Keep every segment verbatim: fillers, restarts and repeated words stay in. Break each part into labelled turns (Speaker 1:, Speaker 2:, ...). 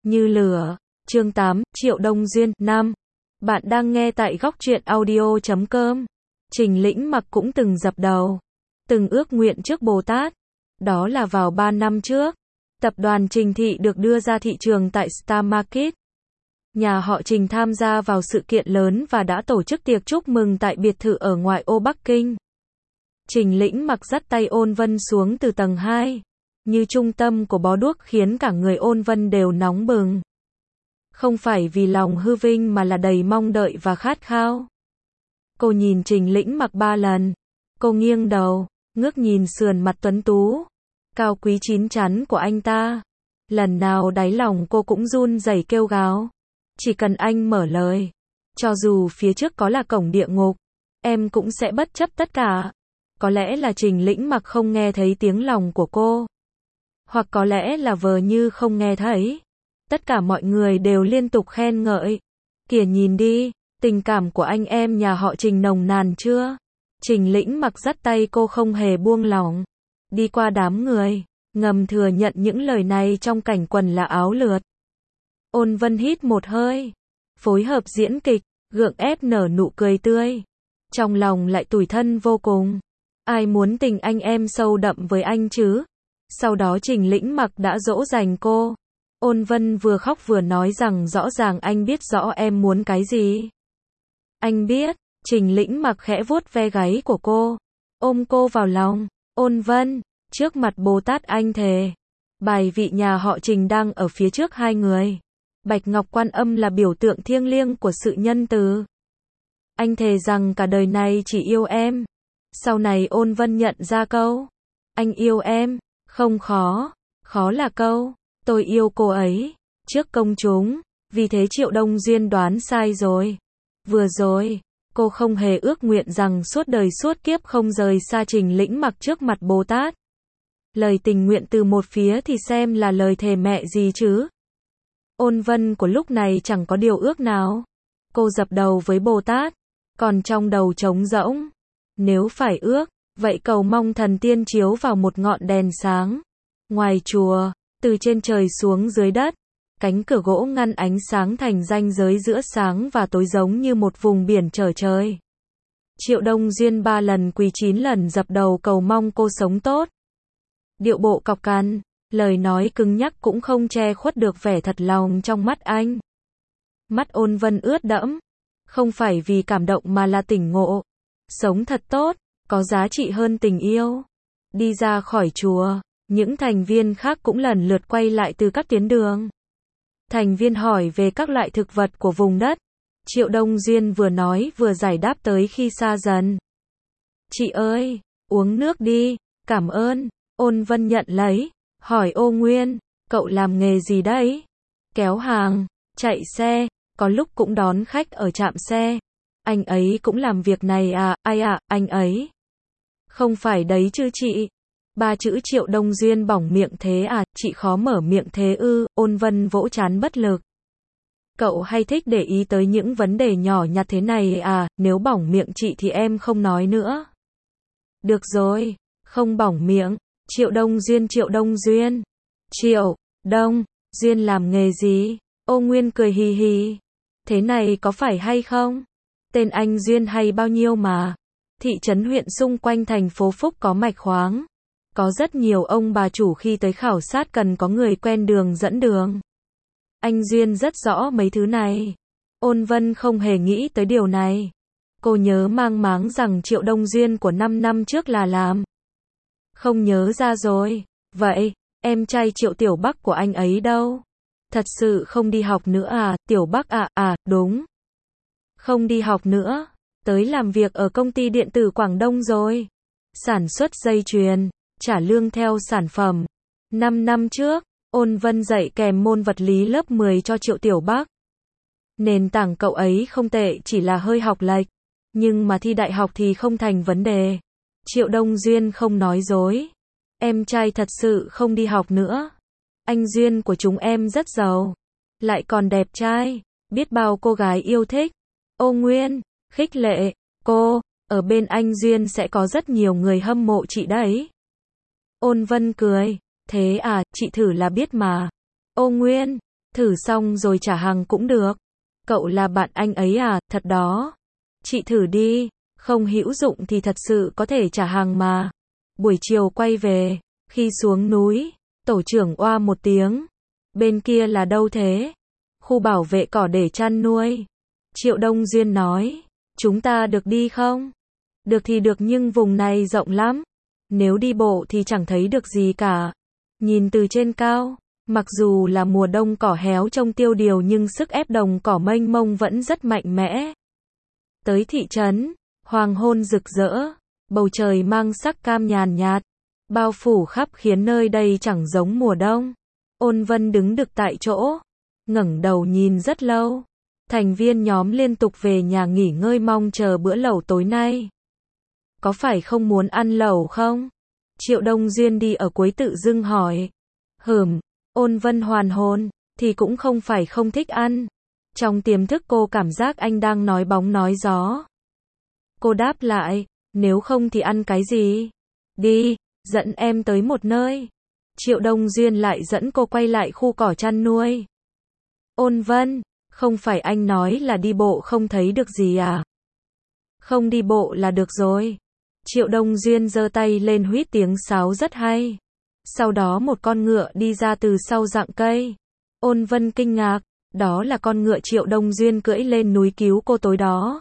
Speaker 1: Như lửa. Chương tám, Triệu Đông Duyên. năm. Bạn đang nghe tại góc truyện audio chấm com. Trình Lĩnh Mặc cũng từng dập đầu, từng ước nguyện trước Bồ Tát. Đó là vào ba năm trước. Tập đoàn Trình Thị được đưa ra thị trường tại Star Market. Nhà họ Trình tham gia vào sự kiện lớn và đã tổ chức tiệc chúc mừng tại biệt thự ở ngoại ô Bắc Kinh. Trình Lĩnh Mặc dắt tay Ôn Vân xuống từ tầng hai. Như trung tâm của bó đuốc khiến cả người Ôn Vân đều nóng bừng. Không phải vì lòng hư vinh mà là đầy mong đợi và khát khao. Cô nhìn Trình Lĩnh Mặc ba lần. Cô nghiêng đầu, ngước nhìn sườn mặt tuấn tú, cao quý chín chắn của anh ta. Lần nào đáy lòng cô cũng run rẩy kêu gào. Chỉ cần anh mở lời, cho dù phía trước có là cổng địa ngục, em cũng sẽ bất chấp tất cả. Có lẽ là Trình Lĩnh Mặc không nghe thấy tiếng lòng của cô. Hoặc có lẽ là vờ như không nghe thấy. Tất cả mọi người đều liên tục khen ngợi. Kìa nhìn đi, tình cảm của anh em nhà họ Trình nồng nàn chưa? Trình Lĩnh Mặc dắt tay cô không hề buông lỏng. Đi qua đám người, ngầm thừa nhận những lời này trong cảnh quần là áo lượt. Ôn Vân hít một hơi, phối hợp diễn kịch, gượng ép nở nụ cười tươi. Trong lòng lại tủi thân vô cùng. Ai muốn tình anh em sâu đậm với anh chứ? Sau đó Trình Lĩnh Mặc đã dỗ dành cô. Ôn Vân vừa khóc vừa nói rằng rõ ràng anh biết rõ em muốn cái gì. Anh biết. Trình Lĩnh Mặc khẽ vuốt ve gáy của cô, ôm cô vào lòng. Ôn Vân, trước mặt Bồ Tát anh thề. Bài vị nhà họ Trình đang ở phía trước hai người. Bạch Ngọc Quan Âm là biểu tượng thiêng liêng của sự nhân từ. Anh thề rằng cả đời này chỉ yêu em. Sau này Ôn Vân nhận ra câu anh yêu em không khó, khó là câu tôi yêu cô ấy trước công chúng. Vì thế Triệu Đông Duyên đoán sai rồi. Vừa rồi, cô không hề ước nguyện rằng suốt đời suốt kiếp không rời xa Trình Lĩnh Mặc trước mặt Bồ Tát. Lời tình nguyện từ một phía thì xem là lời thề mẹ gì chứ. Ôn Vân của lúc này chẳng có điều ước nào. Cô dập đầu với Bồ Tát, còn trong đầu trống rỗng. Nếu phải ước, vậy cầu mong thần tiên chiếu vào một ngọn đèn sáng. Ngoài chùa, từ trên trời xuống dưới đất, cánh cửa gỗ ngăn ánh sáng thành ranh giới giữa sáng và tối giống như một vùng biển trở trời. Triệu Đông Duyên ba lần quỳ chín lần dập đầu cầu mong cô sống tốt. Điệu bộ cọc cằn, lời nói cứng nhắc cũng không che khuất được vẻ thật lòng trong mắt anh. Mắt Ôn Vân ướt đẫm, không phải vì cảm động mà là tỉnh ngộ. Sống thật tốt, có giá trị hơn tình yêu. Đi ra khỏi chùa, những thành viên khác cũng lần lượt quay lại từ các tuyến đường. Thành viên hỏi về các loại thực vật của vùng đất. Triệu Đông Duyên vừa nói vừa giải đáp tới khi xa dần. Chị ơi, uống nước đi, cảm ơn. Ôn Vân nhận lấy, hỏi Ô Nguyên, cậu làm nghề gì đấy? Kéo hàng, chạy xe, có lúc cũng đón khách ở trạm xe. Anh ấy cũng làm việc này à, ai à, anh ấy. Không phải đấy chứ chị. Ba chữ Triệu Đông Duyên bỏng miệng thế à, chị khó mở miệng thế ư. Ôn Vân vỗ trán bất lực. Cậu hay thích để ý tới những vấn đề nhỏ nhặt thế này à, nếu bỏng miệng chị thì em không nói nữa. Được rồi, không bỏng miệng. Triệu Đông Duyên Triệu Đông Duyên. Triệu, Đông, Duyên làm nghề gì? Ô Nguyên cười hì hì. Thế này có phải hay không? Tên anh Duyên hay bao nhiêu mà. Thị trấn huyện xung quanh thành phố Phúc có mạch khoáng. Có rất nhiều ông bà chủ khi tới khảo sát cần có người quen đường dẫn đường. Anh Duyên rất rõ mấy thứ này. Ôn Vân không hề nghĩ tới điều này. Cô nhớ mang máng rằng Triệu Đông Duyên của năm năm trước là làm. Không nhớ ra rồi. Vậy, em trai Triệu Tiểu Bắc của anh ấy đâu? Thật sự không đi học nữa à? Tiểu Bắc à, à, đúng. Không đi học nữa. Tới làm việc ở công ty điện tử Quảng Đông rồi. Sản xuất dây chuyền, trả lương theo sản phẩm. Năm năm trước, Ôn Vân dạy kèm môn vật lý lớp mười cho Triệu Tiểu Bắc. Nền tảng cậu ấy không tệ, chỉ là hơi học lệch. Nhưng mà thi đại học thì không thành vấn đề. Triệu Đông Duyên không nói dối. Em trai thật sự không đi học nữa. Anh Duyên của chúng em rất giàu. Lại còn đẹp trai. Biết bao cô gái yêu thích. Ô Nguyên, khích lệ. Cô, ở bên anh Duyên sẽ có rất nhiều người hâm mộ chị đấy. Ôn Vân cười. Thế à, chị thử là biết mà. Ô Nguyên, Thử xong rồi trả hàng cũng được. Cậu là bạn anh ấy à, thật đó. Chị thử đi, không hữu dụng thì thật sự có thể trả hàng mà. Buổi chiều quay về, khi xuống núi, tổ trưởng oa một tiếng. Bên kia là đâu thế? Khu bảo vệ cỏ để chăn nuôi. Triệu Đông Duyên nói, chúng ta được đi không? Được thì được nhưng vùng này rộng lắm. Nếu đi bộ thì chẳng thấy được gì cả. Nhìn từ trên cao, mặc dù là mùa đông cỏ héo trông tiêu điều nhưng sức ép đồng cỏ mênh mông vẫn rất mạnh mẽ. Tới thị trấn, hoàng hôn rực rỡ, bầu trời mang sắc cam nhàn nhạt, bao phủ khắp khiến nơi đây chẳng giống mùa đông. Ôn Vân đứng đực tại chỗ, ngẩng đầu nhìn rất lâu. Thành viên nhóm liên tục về nhà nghỉ ngơi mong chờ bữa lẩu tối nay. Có phải không muốn ăn lẩu không? Triệu Đông Duyên đi ở cuối tự dưng hỏi. Hừm, Ôn Vân hoàn hồn, thì cũng không phải không thích ăn. Trong tiềm thức cô cảm giác anh đang nói bóng nói gió. Cô đáp lại, nếu không thì ăn cái gì? Đi, dẫn em tới một nơi. Triệu Đông Duyên lại dẫn cô quay lại khu cỏ chăn nuôi. Ôn Vân, không phải anh nói là đi bộ không thấy được gì à? Không đi bộ là được rồi. Triệu Đông Duyên giơ tay lên huýt tiếng sáo rất hay. Sau đó một con ngựa đi ra từ sau rặng cây. Ôn Vân kinh ngạc, đó là con ngựa Triệu Đông Duyên cưỡi lên núi cứu cô tối đó.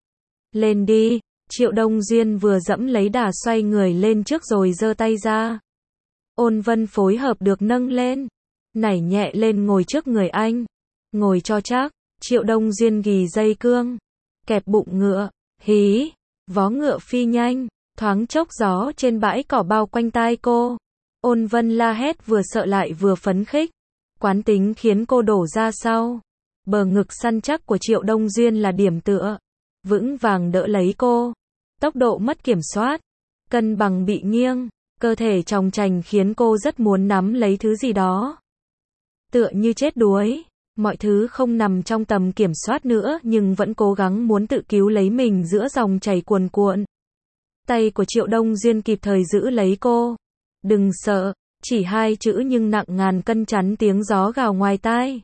Speaker 1: Lên đi, Triệu Đông Duyên vừa dẫm lấy đà xoay người lên trước rồi giơ tay ra. Ôn Vân phối hợp được nâng lên, nảy nhẹ lên ngồi trước người anh. Ngồi cho chắc, Triệu Đông Duyên ghì dây cương, kẹp bụng ngựa, hí, vó ngựa phi nhanh, thoáng chốc gió trên bãi cỏ bao quanh tai cô. Ôn Vân la hét vừa sợ lại vừa phấn khích, quán tính khiến cô đổ ra sau. Bờ ngực săn chắc của Triệu Đông Duyên là điểm tựa, vững vàng đỡ lấy cô. Tốc độ mất kiểm soát, cân bằng bị nghiêng, cơ thể chòng chành khiến cô rất muốn nắm lấy thứ gì đó. Tựa như chết đuối, mọi thứ không nằm trong tầm kiểm soát nữa nhưng vẫn cố gắng muốn tự cứu lấy mình giữa dòng chảy cuồn cuộn. Tay của Triệu Đông Duyên kịp thời giữ lấy cô. Đừng sợ, chỉ hai chữ nhưng nặng ngàn cân chắn tiếng gió gào ngoài tai.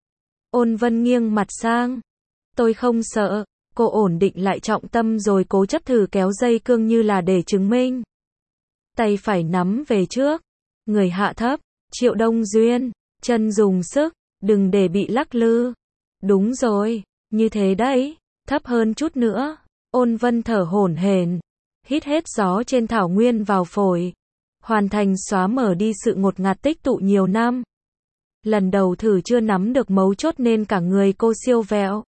Speaker 1: Ôn Vân nghiêng mặt sang. Tôi không sợ. Cô ổn định lại trọng tâm rồi cố chấp thử kéo dây cương như là để chứng minh. Tay phải nắm về trước, người hạ thấp. Triệu Đông Duyên, chân dùng sức, đừng để bị lắc lư. Đúng rồi, như thế đấy, thấp hơn chút nữa. Ôn Vân thở hổn hển, hít hết gió trên thảo nguyên vào phổi, hoàn thành xóa mở đi sự ngột ngạt tích tụ nhiều năm. Lần đầu thử chưa nắm được mấu chốt nên cả người cô siêu vẹo.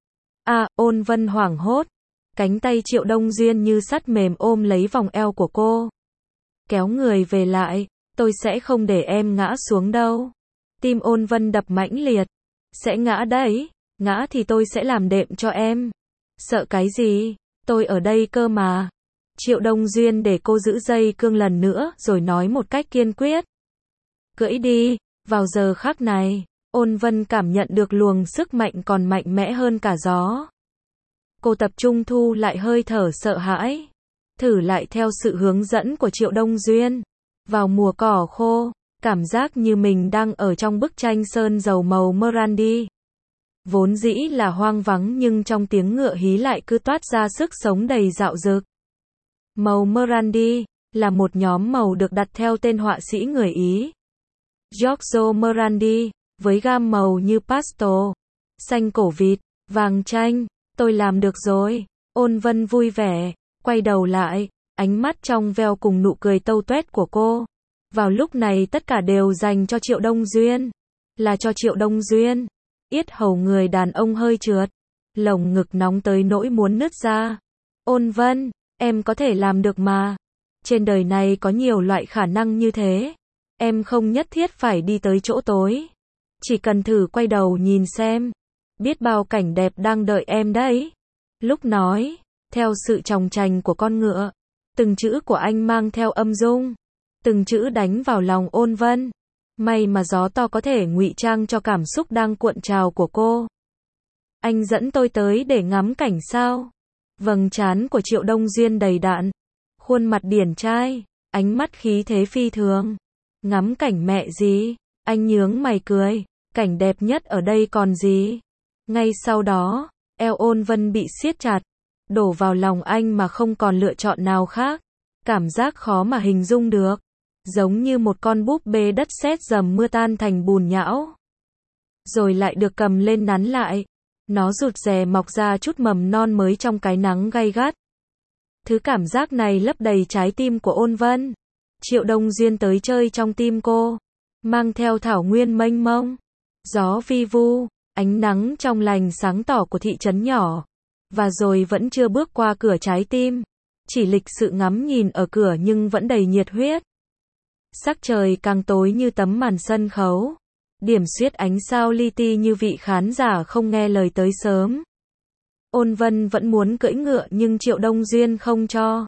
Speaker 1: À, Ôn Vân hoảng hốt, cánh tay Triệu Đông Duyên như sắt mềm ôm lấy vòng eo của cô. Kéo người về lại, tôi sẽ không để em ngã xuống đâu. Tim Ôn Vân đập mãnh liệt. Sẽ ngã đấy, ngã thì tôi sẽ làm đệm cho em. Sợ cái gì, tôi ở đây cơ mà. Triệu Đông Duyên để cô giữ dây cương lần nữa rồi nói một cách kiên quyết. Cưỡi đi, vào giờ khắc này, Ôn Vân cảm nhận được luồng sức mạnh còn mạnh mẽ hơn cả gió. Cô tập trung thu lại hơi thở sợ hãi. Thử lại theo sự hướng dẫn của Triệu Đông Duyên. Vào mùa cỏ khô, cảm giác như mình đang ở trong bức tranh sơn dầu màu Morandi. Vốn dĩ là hoang vắng nhưng trong tiếng ngựa hí lại cứ toát ra sức sống đầy dạo dực. Màu Morandi là một nhóm màu được đặt theo tên họa sĩ người Ý, Giorgio Morandi, với gam màu như pastel, xanh cổ vịt, vàng chanh. Tôi làm được rồi. Ôn Vân vui vẻ, quay đầu lại, ánh mắt trong veo cùng nụ cười tâu tuét của cô. Vào lúc này tất cả đều dành cho Triệu Đông Duyên. Là cho Triệu Đông Duyên. Yết hầu người đàn ông hơi trượt, lồng ngực nóng tới nỗi muốn nứt ra. Ôn Vân, em có thể làm được mà. Trên đời này có nhiều loại khả năng như thế. Em không nhất thiết phải đi tới chỗ tối. Chỉ cần thử quay đầu nhìn xem. Biết bao cảnh đẹp đang đợi em đấy. Lúc nói, theo sự chòng chành của con ngựa, từng chữ của anh mang theo âm dung. Từng chữ đánh vào lòng Ôn Vân. May mà gió to có thể ngụy trang cho cảm xúc đang cuộn trào của cô. Anh dẫn tôi tới để ngắm cảnh sao? Vầng trán của Triệu Đông Duyên đầy đặn, khuôn mặt điển trai, ánh mắt khí thế phi thường. Ngắm cảnh mẹ gì? Anh nhướng mày cười. Cảnh đẹp nhất ở đây còn gì? Ngay sau đó, eo Ôn Vân bị siết chặt, đổ vào lòng anh mà không còn lựa chọn nào khác. Cảm giác khó mà hình dung được. Giống như một con búp bê đất sét dầm mưa tan thành bùn nhão. Rồi lại được cầm lên nắn lại. Nó rụt rè mọc ra chút mầm non mới trong cái nắng gay gắt. Thứ cảm giác này lấp đầy trái tim của Ôn Vân. Triệu Đông Duyên tới chơi trong tim cô, mang theo thảo nguyên mênh mông, gió vi vu, ánh nắng trong lành sáng tỏ của thị trấn nhỏ. Và rồi vẫn chưa bước qua cửa trái tim, chỉ lịch sự ngắm nhìn ở cửa nhưng vẫn đầy nhiệt huyết. Sắc trời càng tối như tấm màn sân khấu, điểm xuyết ánh sao li ti như vị khán giả không nghe lời tới sớm. Ôn Vân vẫn muốn cưỡi ngựa nhưng Triệu Đông Duyên không cho.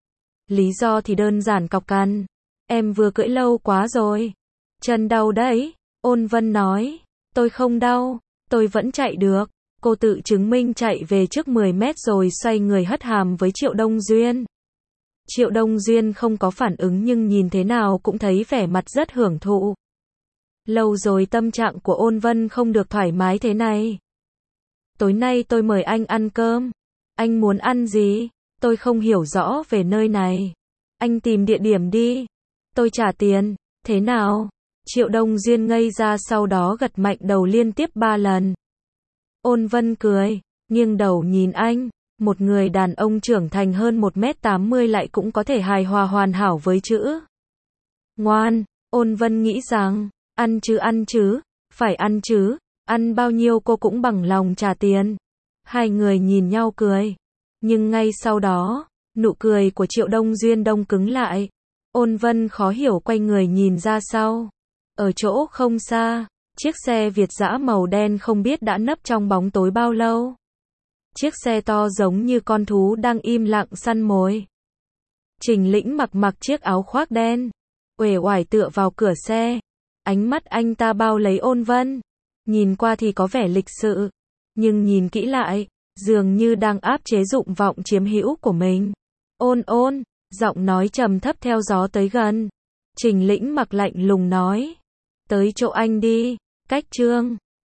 Speaker 1: Lý do thì đơn giản cọc cằn. Em vừa cưỡi lâu quá rồi. Chân đau đấy. Ôn Vân nói. Tôi không đau. Tôi vẫn chạy được. Cô tự chứng minh chạy về trước mười mét rồi xoay người hất hàm với Triệu Đông Duyên. Triệu Đông Duyên không có phản ứng nhưng nhìn thế nào cũng thấy vẻ mặt rất hưởng thụ. Lâu rồi tâm trạng của Ôn Vân không được thoải mái thế này. Tối nay tôi mời anh ăn cơm. Anh muốn ăn gì? Tôi không hiểu rõ về nơi này. Anh tìm địa điểm đi. Tôi trả tiền. Thế nào? Triệu Đông Duyên ngây ra sau đó gật mạnh đầu liên tiếp ba lần. Ôn Vân cười, nghiêng đầu nhìn anh. Một người đàn ông trưởng thành hơn một mét tám mươi lại cũng có thể hài hòa hoàn hảo với chữ ngoan. Ôn Vân nghĩ rằng, ăn chứ ăn chứ, phải ăn chứ, ăn bao nhiêu cô cũng bằng lòng trả tiền. Hai người nhìn nhau cười. Nhưng ngay sau đó, nụ cười của Triệu Đông Duyên đông cứng lại. Ôn Vân khó hiểu quay người nhìn ra sau. Ở chỗ không xa, chiếc xe Việt dã màu đen không biết đã nấp trong bóng tối bao lâu. Chiếc xe to giống như con thú đang im lặng săn mồi. Trình Lĩnh mặc mặc chiếc áo khoác đen, uể oải tựa vào cửa xe. Ánh mắt anh ta bao lấy Ôn Vân. Nhìn qua thì có vẻ lịch sự, nhưng nhìn kỹ lại, dường như đang áp chế dụng vọng chiếm hữu của mình. Ôn ôn, giọng nói trầm thấp theo gió tới gần. Trình Lĩnh mặc lạnh lùng nói. Tới chỗ anh đi, cách Trương.